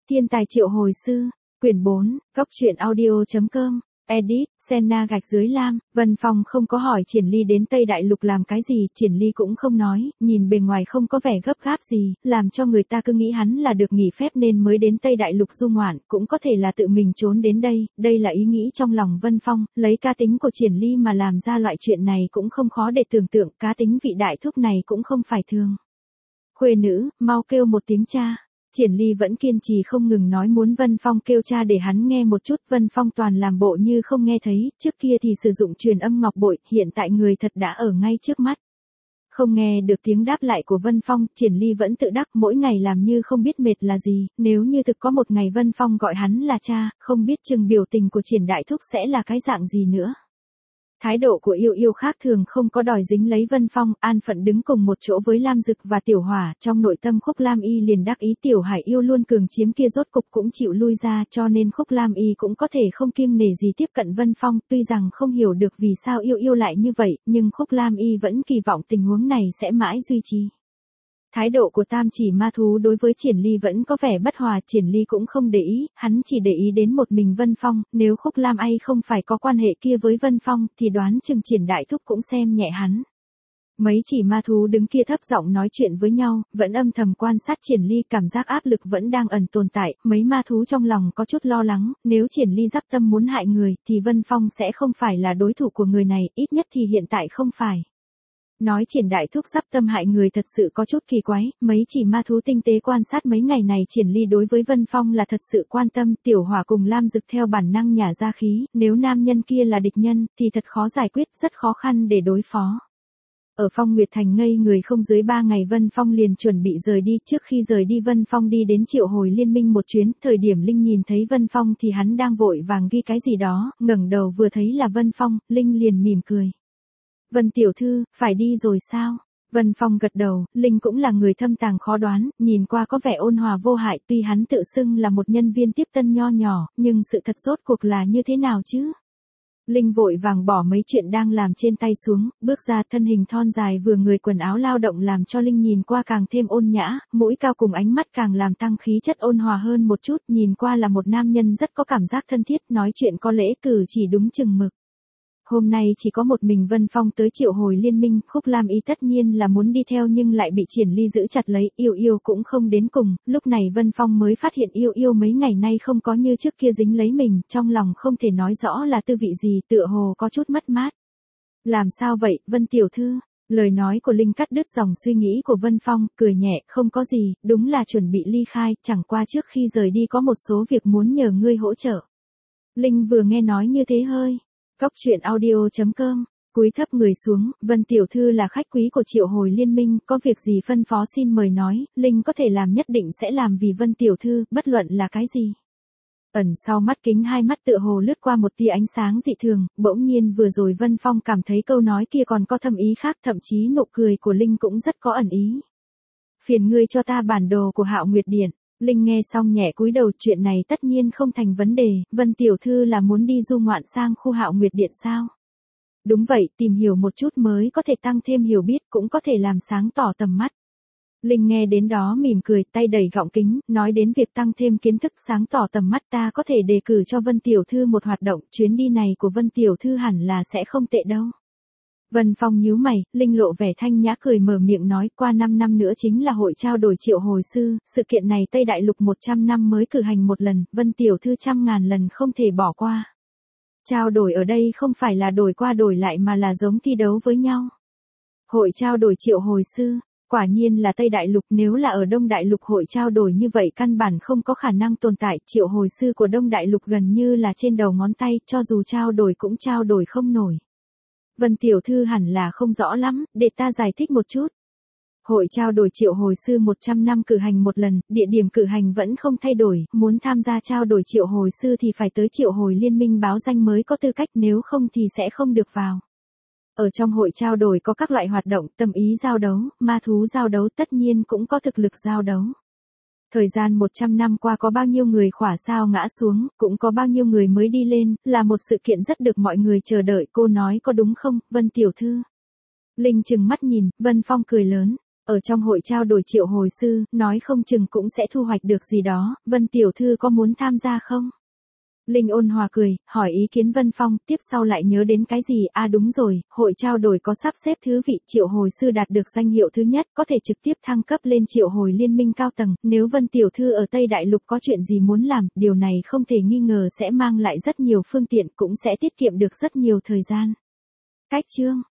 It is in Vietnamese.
Thiên tài triệu hồi sư, quyển 4, góc truyện audio.com, edit, Senna gạch dưới lam. Vân Phong không có hỏi Triển Ly đến Tây Đại Lục làm cái gì, Triển Ly cũng không nói, nhìn bề ngoài không có vẻ gấp gáp gì, làm cho người ta cứ nghĩ hắn là được nghỉ phép nên mới đến Tây Đại Lục du ngoạn, cũng có thể là tự mình trốn đến đây là ý nghĩ trong lòng Vân Phong, lấy cá tính của Triển Ly mà làm ra loại chuyện này cũng không khó để tưởng tượng, cá tính vị đại thúc này cũng không phải thường. Khuê nữ, mau kêu một tiếng cha. Triển Ly vẫn kiên trì không ngừng nói muốn Vân Phong kêu cha để hắn nghe một chút, Vân Phong toàn làm bộ như không nghe thấy, trước kia thì sử dụng truyền âm ngọc bội, hiện tại người thật đã ở ngay trước mắt. Không nghe được tiếng đáp lại của Vân Phong, Triển Ly vẫn tự đắc mỗi ngày làm như không biết mệt là gì, nếu như thực có một ngày Vân Phong gọi hắn là cha, không biết chừng biểu tình của Triển Đại Thúc sẽ là cái dạng gì nữa. Thái độ của Yêu Yêu khác thường không có đòi dính lấy Vân Phong, an phận đứng cùng một chỗ với Lam Dực và Tiểu Hỏa, trong nội tâm Khúc Lam Y liền đắc ý Tiểu Hải Yêu luôn cường chiếm kia rốt cục cũng chịu lui ra, cho nên Khúc Lam Y cũng có thể không kiêng nể gì tiếp cận Vân Phong, tuy rằng không hiểu được vì sao Yêu Yêu lại như vậy, nhưng Khúc Lam Y vẫn kỳ vọng tình huống này sẽ mãi duy trì. Thái độ của Tam Chỉ Ma Thú đối với Triển Ly vẫn có vẻ bất hòa, Triển Ly cũng không để ý, hắn chỉ để ý đến một mình Vân Phong, nếu Khúc Lam Y không phải có quan hệ kia với Vân Phong, thì đoán chừng Triển Đại Thúc cũng xem nhẹ hắn. Mấy chỉ ma thú đứng kia thấp giọng nói chuyện với nhau, vẫn âm thầm quan sát Triển Ly, cảm giác áp lực vẫn đang ẩn tồn tại, mấy ma thú trong lòng có chút lo lắng, nếu Triển Ly dắp tâm muốn hại người, thì Vân Phong sẽ không phải là đối thủ của người này, ít nhất thì hiện tại không phải. Nói Triển Đại Thúc sắp tâm hại người thật sự có chút kỳ quái, mấy chỉ ma thú tinh tế quan sát mấy ngày này Triển Ly đối với Vân Phong là thật sự quan tâm, Tiểu Hỏa cùng Lam Dực theo bản năng nhả ra khí, nếu nam nhân kia là địch nhân, thì thật khó giải quyết, rất khó khăn để đối phó. Ở Phong Nguyệt Thành ngây người không dưới 3 ngày Vân Phong liền chuẩn bị rời đi, trước khi rời đi Vân Phong đi đến Triệu Hồi Liên Minh một chuyến, thời điểm Linh nhìn thấy Vân Phong thì hắn đang vội vàng ghi cái gì đó, ngẩng đầu vừa thấy là Vân Phong, Linh liền mỉm cười. Vân tiểu thư, phải đi rồi sao? Vân Phong gật đầu, Linh cũng là người thâm tàng khó đoán, nhìn qua có vẻ ôn hòa vô hại, tuy hắn tự xưng là một nhân viên tiếp tân nho nhỏ, nhưng sự thật rốt cuộc là như thế nào chứ? Linh vội vàng bỏ mấy chuyện đang làm trên tay xuống, bước ra, thân hình thon dài vừa người, quần áo lao động làm cho Linh nhìn qua càng thêm ôn nhã, mũi cao cùng ánh mắt càng làm tăng khí chất ôn hòa hơn một chút, nhìn qua là một nam nhân rất có cảm giác thân thiết, nói chuyện có lễ cử chỉ đúng chừng mực. Hôm nay chỉ có một mình Vân Phong tới Triệu Hồi Liên Minh, Khúc Lam Y tất nhiên là muốn đi theo nhưng lại bị Triển Ly giữ chặt lấy, Yêu Yêu cũng không đến cùng, lúc này Vân Phong mới phát hiện Yêu Yêu mấy ngày nay không có như trước kia dính lấy mình, trong lòng không thể nói rõ là tư vị gì, tựa hồ có chút mất mát. Làm sao vậy, Vân tiểu thư? Lời nói của Linh cắt đứt dòng suy nghĩ của Vân Phong, cười nhẹ, không có gì, đúng là chuẩn bị ly khai, chẳng qua trước khi rời đi có một số việc muốn nhờ ngươi hỗ trợ. Linh vừa nghe nói như thế hơi. Góc truyện audio.com, cúi thấp người xuống, Vân tiểu thư là khách quý của Triệu Hồi Liên Minh, có việc gì phân phó xin mời nói, Linh có thể làm nhất định sẽ làm vì Vân tiểu thư, bất luận là cái gì. Ẩn sau mắt kính hai mắt tựa hồ lướt qua một tia ánh sáng dị thường, bỗng nhiên vừa rồi Vân Phong cảm thấy câu nói kia còn có thâm ý khác, thậm chí nụ cười của Linh cũng rất có ẩn ý. Phiền ngươi cho ta bản đồ của Hạo Nguyệt Điện. Linh nghe xong nhẹ cúi đầu, chuyện này tất nhiên không thành vấn đề, Vân tiểu thư là muốn đi du ngoạn sang khu Hạo Nguyệt Điện sao? Đúng vậy, tìm hiểu một chút mới có thể tăng thêm hiểu biết, cũng có thể làm sáng tỏ tầm mắt. Linh nghe đến đó mỉm cười, tay đẩy gọng kính, nói đến việc tăng thêm kiến thức sáng tỏ tầm mắt, ta có thể đề cử cho Vân tiểu thư một hoạt động, chuyến đi này của Vân tiểu thư hẳn là sẽ không tệ đâu. Vân Phong nhíu mày, Linh lộ vẻ thanh nhã cười mở miệng nói, qua 5 năm nữa chính là hội trao đổi Triệu Hồi sư, sự kiện này Tây Đại Lục 100 năm mới cử hành một lần, Vân tiểu thư trăm ngàn lần không thể bỏ qua. Trao đổi ở đây không phải là đổi qua đổi lại mà là giống thi đấu với nhau. Hội trao đổi Triệu Hồi sư, quả nhiên là Tây Đại Lục, nếu là ở Đông Đại Lục hội trao đổi như vậy căn bản không có khả năng tồn tại, Triệu Hồi sư của Đông Đại Lục gần như là trên đầu ngón tay, cho dù trao đổi cũng trao đổi không nổi. Vân tiểu thư hẳn là không rõ lắm, để ta giải thích một chút. Hội trao đổi Triệu Hồi sư 100 năm cử hành một lần, địa điểm cử hành vẫn không thay đổi, muốn tham gia trao đổi Triệu Hồi sư thì phải tới Triệu Hồi Liên Minh báo danh mới có tư cách, nếu không thì sẽ không được vào. Ở trong hội trao đổi có các loại hoạt động, tâm ý giao đấu, ma thú giao đấu, tất nhiên cũng có thực lực giao đấu. Thời gian 100 năm qua có bao nhiêu người khỏa sao ngã xuống, cũng có bao nhiêu người mới đi lên, là một sự kiện rất được mọi người chờ đợi, cô nói có đúng không, Vân tiểu thư? Linh trừng mắt nhìn, Vân Phong cười lớn. Ở trong hội trao đổi triệu hồi sư, nói không chừng cũng sẽ thu hoạch được gì đó, Vân tiểu thư có muốn tham gia không? Linh ôn hòa cười, hỏi ý kiến Vân Phong, tiếp sau lại nhớ đến cái gì, đúng rồi, hội trao đổi có sắp xếp thứ vị triệu hồi sư đạt được danh hiệu thứ nhất, có thể trực tiếp thăng cấp lên triệu hồi liên minh cao tầng, nếu Vân tiểu thư ở Tây Đại Lục có chuyện gì muốn làm, điều này không thể nghi ngờ sẽ mang lại rất nhiều phương tiện, cũng sẽ tiết kiệm được rất nhiều thời gian. Cách chương